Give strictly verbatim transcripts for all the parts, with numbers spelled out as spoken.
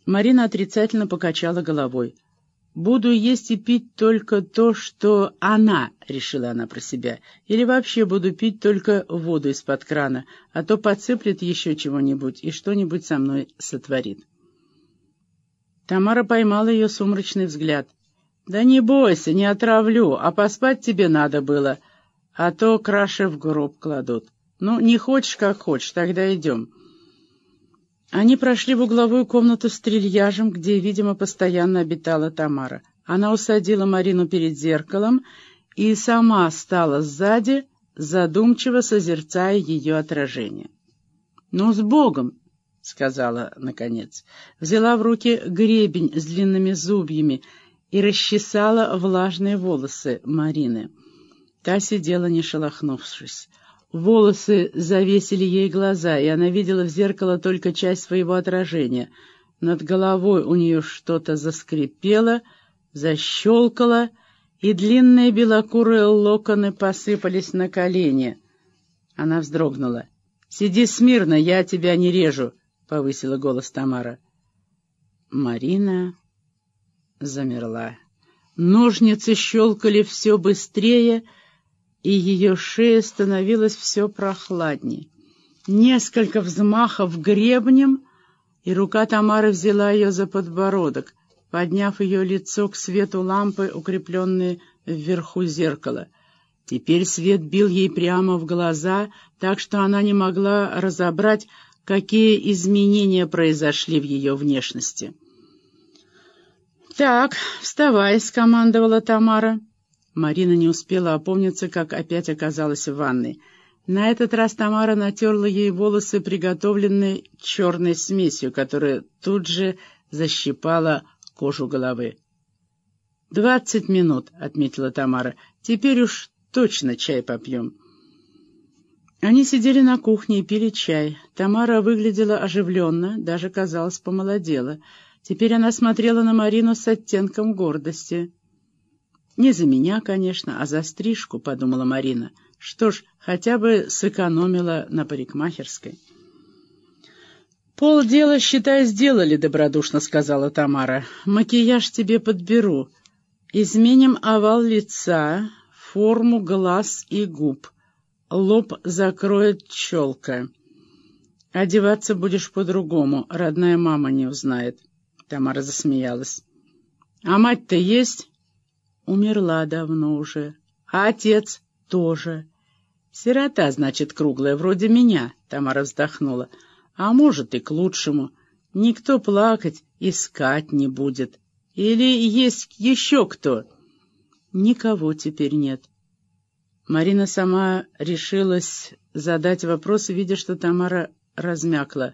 Марина отрицательно покачала головой. «Буду есть и пить только то, что она», — решила она про себя, «или вообще буду пить только воду из-под крана, а то подсыплет еще чего-нибудь и что-нибудь со мной сотворит». Тамара поймала ее сумрачный взгляд. «Да не бойся, не отравлю, а поспать тебе надо было, а то краше в гроб кладут. Ну, не хочешь, как хочешь, тогда идем». Они прошли в угловую комнату с трильяжем, где, видимо, постоянно обитала Тамара. Она усадила Марину перед зеркалом и сама стала сзади, задумчиво созерцая ее отражение. «Ну, с Богом!» — сказала наконец. Взяла в руки гребень с длинными зубьями и расчесала влажные волосы Марины. Та сидела, не шелохнувшись. Волосы завесили ей глаза, и она видела в зеркало только часть своего отражения. Над головой у нее что-то заскрипело, защелкало, и длинные белокурые локоны посыпались на колени. Она вздрогнула. «Сиди смирно, я тебя не режу», — повысила голос Тамара. Марина замерла. Ножницы щелкали все быстрее, и ее шея становилась все прохладней. Несколько взмахов гребнем, и рука Тамары взяла ее за подбородок, подняв ее лицо к свету лампы, укрепленной вверху зеркала. Теперь свет бил ей прямо в глаза, так что она не могла разобрать, какие изменения произошли в ее внешности. «Так, вставай», — скомандовала Тамара. Марина не успела опомниться, как опять оказалась в ванной. На этот раз Тамара натерла ей волосы, приготовленной черной смесью, которая тут же защипала кожу головы. «Двадцать минут», — отметила Тамара. «Теперь уж точно чай попьем». Они сидели на кухне и пили чай. Тамара выглядела оживленно, даже, казалось, помолодела. Теперь она смотрела на Марину с оттенком гордости. «Не за меня, конечно, а за стрижку», — подумала Марина. «Что ж, хотя бы сэкономила на парикмахерской». «Полдела, считай, сделали», — добродушно сказала Тамара. «Макияж тебе подберу. Изменим овал лица, форму глаз и губ. Лоб закроет челка. Одеваться будешь по-другому, родная мама не узнает». Тамара засмеялась. «А мать-то есть?» «Умерла давно уже. А отец тоже». «Сирота, значит, круглая, вроде меня», — Тамара вздохнула. «А может, и к лучшему. Никто плакать, искать не будет. Или есть еще кто?» «Никого теперь нет». Марина сама решилась задать вопрос, видя, что Тамара размякла.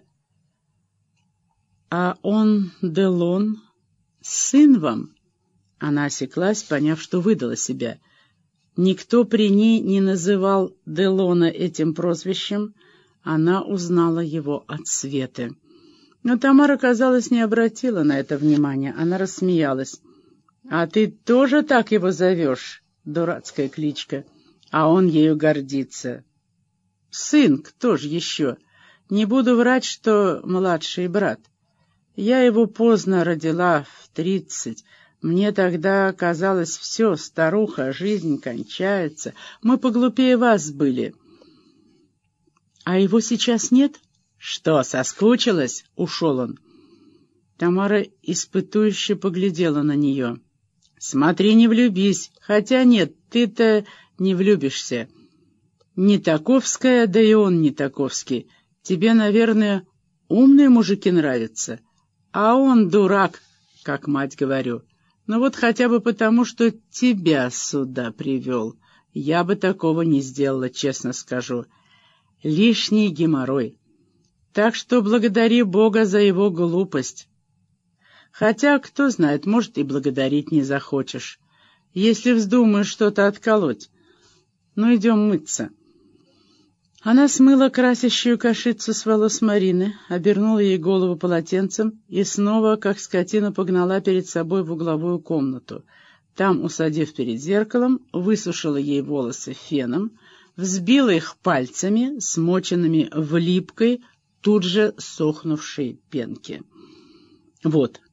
«А он, Делон, сын вам?» Она осеклась, поняв, что выдала себя. Никто при ней не называл Делона этим прозвищем, она узнала его от Светы. Но Тамара, казалось, не обратила на это внимания, она рассмеялась. «А ты тоже так его зовешь? Дурацкая кличка. А он ею гордится». «Сын, кто же еще? Не буду врать, что младший брат. Я его поздно родила, в тридцать. Мне тогда казалось, все, старуха, жизнь кончается. Мы поглупее вас были». «А его сейчас нет?» «Что, соскучилась?» — ушел он. Тамара испытующе поглядела на нее. «Смотри, не влюбись. Хотя нет, ты-то не влюбишься. Не таковская, да и он не таковский. Тебе, наверное, умные мужики нравятся. А он дурак, как мать говорю. Ну вот хотя бы потому, что тебя сюда привел. Я бы такого не сделала, честно скажу. Лишний геморрой. Так что благодари Бога за его глупость. Хотя, кто знает, может, и благодарить не захочешь, если вздумаешь что-то отколоть. Ну, идем мыться». Она смыла красящую кашицу с волос Марины, обернула ей голову полотенцем и снова, как скотина, погнала перед собой в угловую комнату. Там, усадив перед зеркалом, высушила ей волосы феном, взбила их пальцами, смоченными в липкой, тут же сохнувшей пенке. Вот,